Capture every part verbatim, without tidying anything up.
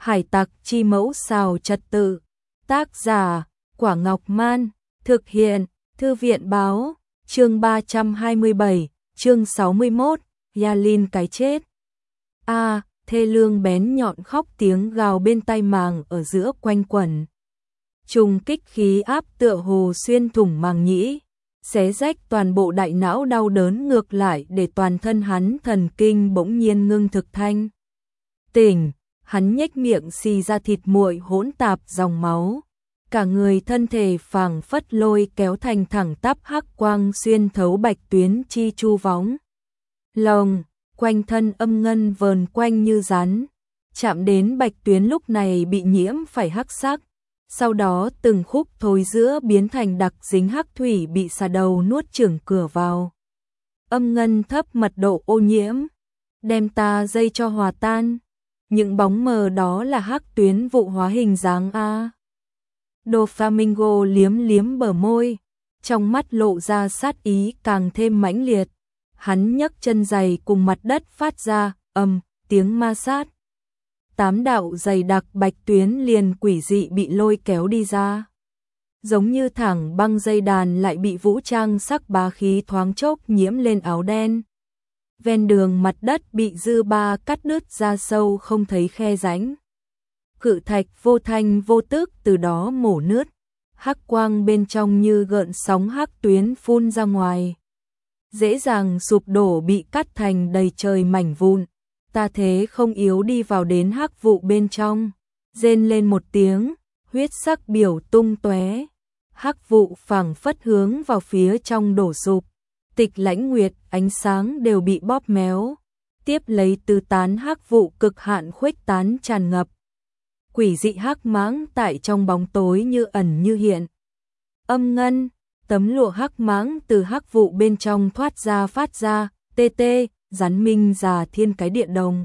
Hải tặc chi mẫu xào trật tự. Tác giả, Quả Ngọc Man. Thực hiện, Thư viện báo. Chương ba trăm hai mươi bảy, chương sáu mươi mốt, Yalin cái chết. A, à, thê lương bén nhọn khóc tiếng gào bên tai màng ở giữa quanh quẩn. Trùng kích khí áp tựa hồ xuyên thủng màng nhĩ, xé rách toàn bộ đại não, đau đớn ngược lại để toàn thân hắn thần kinh bỗng nhiên ngưng thực thanh. Tỉnh, hắn nhếch miệng xì ra thịt muội hỗn tạp dòng máu. Cả người thân thể phảng phất lôi kéo thành thẳng tắp hắc quang xuyên thấu bạch tuyến chi chu vóng. Lồng, quanh thân âm ngân vờn quanh như rắn, chạm đến bạch tuyến lúc này bị nhiễm phải hắc sắc. Sau đó từng khúc thối giữa biến thành đặc dính hắc thủy bị xà đầu nuốt chửng cửa vào. Âm ngân thấp mật độ ô nhiễm, đem ta dây cho hòa tan. Những bóng mờ đó là hắc tuyến vụ hóa hình dáng A. Doflamingo liếm liếm bờ môi, trong mắt lộ ra sát ý càng thêm mãnh liệt. Hắn nhấc chân giày cùng mặt đất phát ra ầm tiếng ma sát. Tám đạo dày đặc bạch tuyến liền quỷ dị bị lôi kéo đi ra. Giống như thẳng băng dây đàn lại bị vũ trang sắc bá khí thoáng chốc nhiễm lên áo đen. Ven đường mặt đất bị dư ba cắt đứt ra sâu không thấy khe rãnh. Cự thạch vô thanh vô tức từ đó mổ nứt, hắc quang bên trong như gợn sóng hắc tuyến phun ra ngoài. Dễ dàng sụp đổ bị cắt thành đầy trời mảnh vụn. Ta thế không yếu đi vào đến hắc vụ bên trong, rên lên một tiếng, huyết sắc biểu tung tóe. Hắc vụ phảng phất hướng vào phía trong đổ sụp. Tịch lãnh nguyệt, ánh sáng đều bị bóp méo. Tiếp lấy tứ tán hắc vụ cực hạn khuếch tán tràn ngập. Quỷ dị hắc mãng tại trong bóng tối như ẩn như hiện. Âm ngân, tấm lụa hắc mãng từ hắc vụ bên trong thoát ra phát ra, tê tê, rắn minh già thiên cái địa đồng.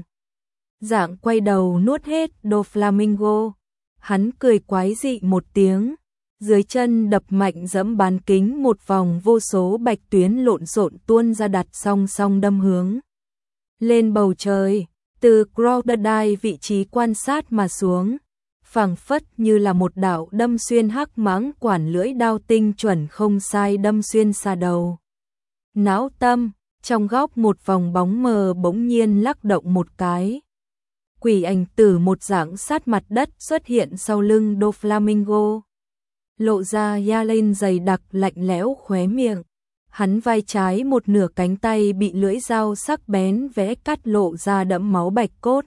Dạng quay đầu nuốt hết Doflamingo. Hắn cười quái dị một tiếng, dưới chân đập mạnh dẫm bán kính một vòng, vô số bạch tuyến lộn xộn tuôn ra đặt song song đâm hướng lên bầu trời, từ Crocodile vị trí quan sát mà xuống, phảng phất như là một đạo đâm xuyên hắc mãng quản lưỡi đao tinh chuẩn không sai đâm xuyên xà đầu. Não tâm, trong góc một vòng bóng mờ bỗng nhiên lắc động một cái. Quỷ ảnh tử một dạng sát mặt đất xuất hiện sau lưng Doflamingo. Lộ ra Yalin dày đặc lạnh lẽo khóe miệng. Hắn vai trái một nửa cánh tay bị lưỡi dao sắc bén vẽ cắt lộ ra đẫm máu bạch cốt.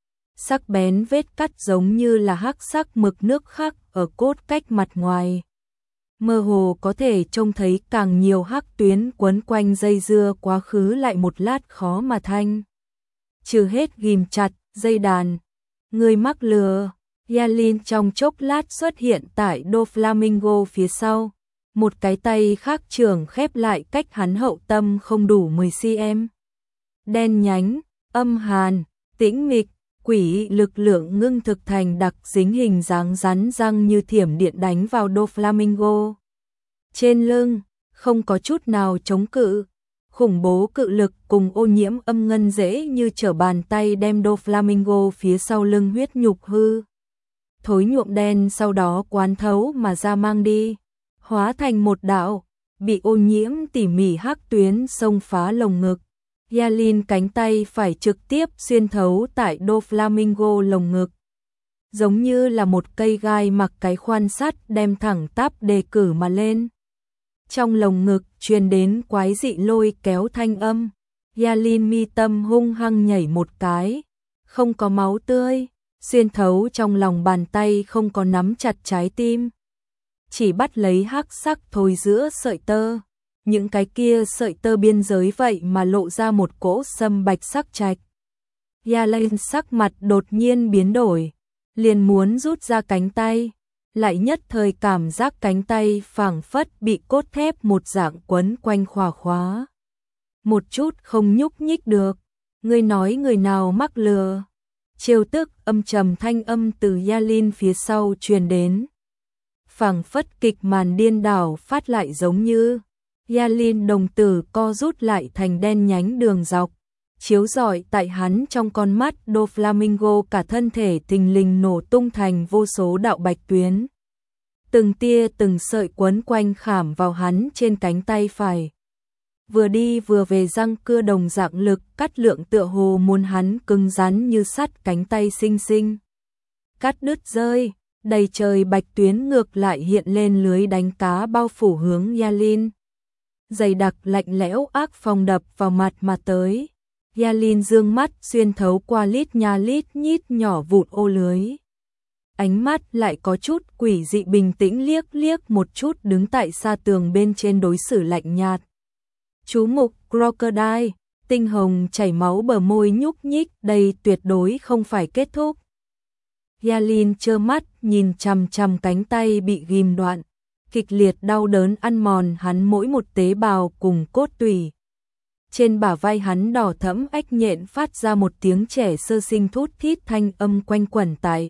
Sắc bén vết cắt giống như là hắc sắc mực nước khắc ở cốt cách mặt ngoài. Mơ hồ có thể trông thấy càng nhiều hắc tuyến quấn quanh dây dưa quá khứ lại một lát khó mà thanh. Trừ hết ghim chặt, dây đàn. Người mắc lừa, Yalin trong chốc lát xuất hiện tại Doflamingo phía sau. Một cái tay khác trường khép lại cách hắn hậu tâm không đủ mười xăng-ti-mét. Đen nhánh, âm hàn, tĩnh mịch, quỷ lực lượng ngưng thực thành đặc dính hình dáng rắn răng như thiểm điện đánh vào Doflamingo. Trên lưng, không có chút nào chống cự. Khủng bố cự lực cùng ô nhiễm âm ngân dễ như trở bàn tay đem Doflamingo phía sau lưng huyết nhục hư thối nhuộm đen, sau đó quán thấu mà ra mang đi, hóa thành một đạo bị ô nhiễm tỉ mỉ hắc tuyến xông phá lồng ngực. Yalin cánh tay phải trực tiếp xuyên thấu tại Doflamingo lồng ngực, giống như là một cây gai mặc cái khoan sắt đem thẳng tắp đề cử mà lên. Trong lồng ngực truyền đến quái dị lôi kéo thanh âm. Yalin mi tâm hung hăng nhảy một cái, không có máu tươi, xuyên thấu trong lòng bàn tay không có nắm chặt trái tim, chỉ bắt lấy hắc sắc thối giữa sợi tơ. Những cái kia sợi tơ biên giới vậy mà lộ ra một cỗ sâm bạch sắc trạch. Yalin sắc mặt đột nhiên biến đổi, liền muốn rút ra cánh tay, lại nhất thời cảm giác cánh tay phảng phất bị cốt thép một dạng quấn quanh khỏa khóa. Một chút không nhúc nhích được. Ngươi nói người nào mắc lừa? Trêu tức âm trầm thanh âm từ Yalin phía sau truyền đến. Phảng phất kịch màn điên đảo phát lại giống như. Yalin đồng tử co rút lại thành đen nhánh đường dọc, chiếu rọi tại hắn trong con mắt Doflamingo, cả thân thể thình lình nổ tung thành vô số đạo bạch tuyến. Từng tia từng sợi quấn quanh khảm vào hắn trên cánh tay phải. Vừa đi vừa về răng cưa đồng dạng lực cắt lượng, tựa hồ muốn hắn cứng rắn như sắt, cánh tay xinh xinh cắt đứt rơi. Đầy trời bạch tuyến ngược lại hiện lên lưới đánh cá bao phủ hướng Yalin. Dày đặc lạnh lẽo ác phong đập vào mặt mà tới. Yalin dương mắt xuyên thấu qua lít nha lít nhít nhỏ vụn ô lưới. Ánh mắt lại có chút quỷ dị, bình tĩnh liếc liếc một chút đứng tại xa tường bên trên, đối xử lạnh nhạt. Chú mục Crocodile, tinh hồng chảy máu bờ môi nhúc nhích, đây tuyệt đối không phải kết thúc. Yalin trơ mắt nhìn chằm chằm cánh tay bị ghim đoạn, kịch liệt đau đớn ăn mòn hắn mỗi một tế bào cùng cốt tủy. Trên bả vai hắn đỏ thẫm ếch nhện phát ra một tiếng trẻ sơ sinh thút thít, thanh âm quanh quẩn tại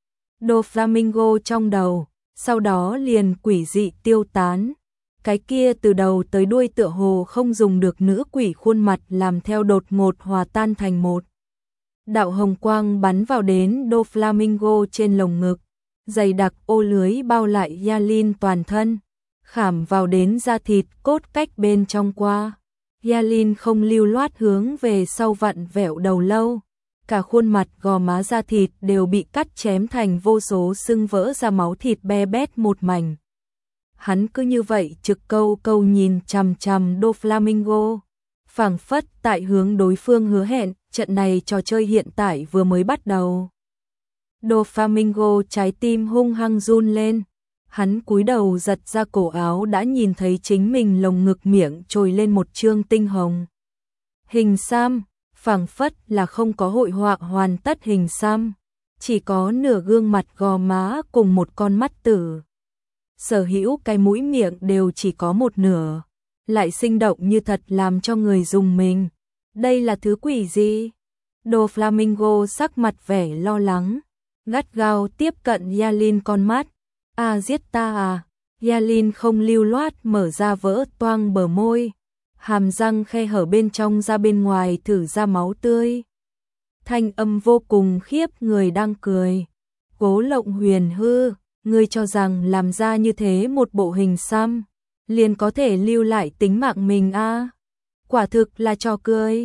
Doflamingo trong đầu, sau đó liền quỷ dị tiêu tán. Cái kia từ đầu tới đuôi tựa hồ không dùng được nữ quỷ khuôn mặt làm theo đột ngột hòa tan thành một. Đạo hồng quang bắn vào đến Doflamingo trên lồng ngực, dày đặc ô lưới bao lại Yalin toàn thân, khảm vào đến da thịt cốt cách bên trong qua. Yalin không lưu loát hướng về sau vặn vẹo đầu lâu, cả khuôn mặt gò má da thịt đều bị cắt chém thành vô số sưng vỡ ra, máu thịt be bét một mảnh. Hắn cứ như vậy trực câu câu nhìn chằm chằm Doflamingo, phảng phất tại hướng đối phương hứa hẹn, trận này trò chơi hiện tại vừa mới bắt đầu. Doflamingo trái tim hung hăng run lên, hắn cúi đầu giật ra cổ áo, đã nhìn thấy chính mình lồng ngực miệng trồi lên một chương tinh hồng hình xăm, phảng phất là không có hội họa hoàn tất hình xăm, chỉ có nửa gương mặt gò má cùng một con mắt tử. Sở hữu cái mũi miệng đều chỉ có một nửa, lại sinh động như thật làm cho người rùng mình. Đây là thứ quỷ gì? Doflamingo sắc mặt vẻ lo lắng, gắt gao tiếp cận Yalin con mắt. À, giết ta à? Yalin không lưu loát mở ra vỡ toang bờ môi, hàm răng khe hở bên trong ra bên ngoài thử ra máu tươi. Thanh âm vô cùng khiếp người đang cười. Cố Lộng Huyền hư, ngươi cho rằng làm ra như thế một bộ hình xăm liền có thể lưu lại tính mạng mình à? Quả thực là trò cười.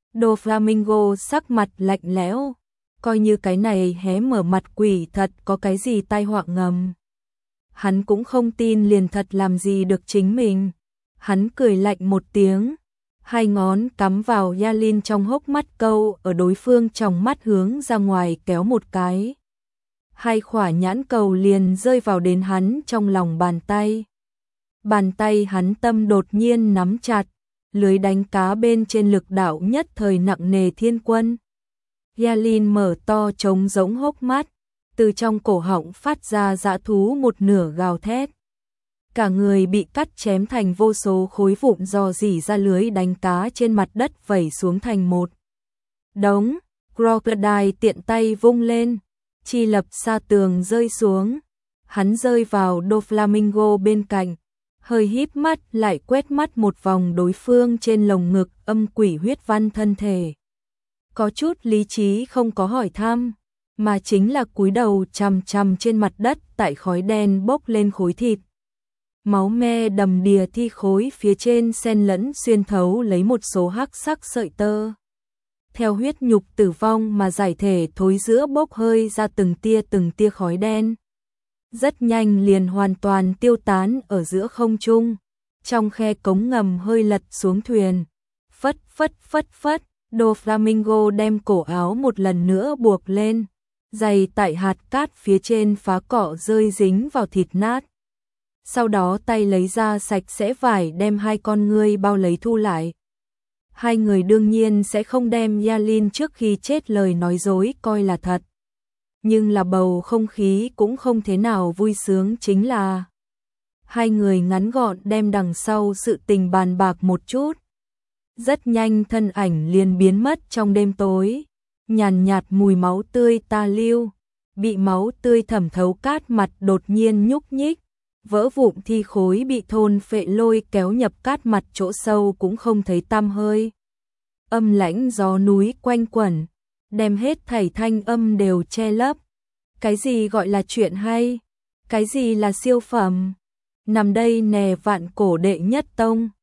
Doflamingo sắc mặt lạnh lẽo, coi như cái này hé mở mặt quỷ thật có cái gì tai họa ngầm. Hắn cũng không tin liền thật làm gì được chính mình. Hắn cười lạnh một tiếng, hai ngón cắm vào Yalin trong hốc mắt, câu ở đối phương trong mắt hướng ra ngoài kéo một cái. Hai khỏa nhãn cầu liền rơi vào đến hắn trong lòng bàn tay. Bàn tay hắn tâm đột nhiên nắm chặt, lưới đánh cá bên trên lực đạo nhất thời nặng nề thiên quân. Yalin mở to trống rỗng hốc mắt, từ trong cổ họng phát ra dã thú một nửa gào thét. Cả người bị cắt chém thành vô số khối vụn, dò dỉ ra lưới đánh cá trên mặt đất vẩy xuống thành một đống. Crocodile tiện tay vung lên, chi lập xa tường rơi xuống. Hắn rơi vào Doflamingo bên cạnh, hơi híp mắt lại quét mắt một vòng đối phương trên lồng ngực âm quỷ huyết văn thân thể. Có chút lý trí không có hỏi thăm, mà chính là cúi đầu chằm chằm trên mặt đất tại khói đen bốc lên khối thịt. Máu me đầm đìa thi khối phía trên xen lẫn xuyên thấu lấy một số hắc sắc sợi tơ. Theo huyết nhục tử vong mà giải thể thối giữa bốc hơi ra từng tia từng tia khói đen. Rất nhanh liền hoàn toàn tiêu tán ở giữa không trung, trong khe cống ngầm hơi lật xuống thuyền. Phất phất phất phất, Doflamingo đem cổ áo một lần nữa buộc lên, giày tại hạt cát phía trên phá cọ rơi dính vào thịt nát. Sau đó tay lấy ra sạch sẽ vải đem hai con ngươi bao lấy thu lại. Hai người đương nhiên sẽ không đem Yalin trước khi chết lời nói dối coi là thật. Nhưng là bầu không khí cũng không thế nào vui sướng, chính là hai người ngắn gọn đem đằng sau sự tình bàn bạc một chút. Rất nhanh thân ảnh liền biến mất trong đêm tối, nhàn nhạt mùi máu tươi ta lưu, bị máu tươi thẩm thấu cát mặt đột nhiên nhúc nhích, vỡ vụn thi khối bị thôn phệ lôi kéo nhập cát mặt chỗ sâu cũng không thấy tăm hơi. âm lãnh gió núi quanh quẩn, đem hết thảy thanh âm đều che lấp. Cái gì gọi là chuyện hay? Cái gì là siêu phẩm? Nằm đây nè vạn cổ đệ nhất tông.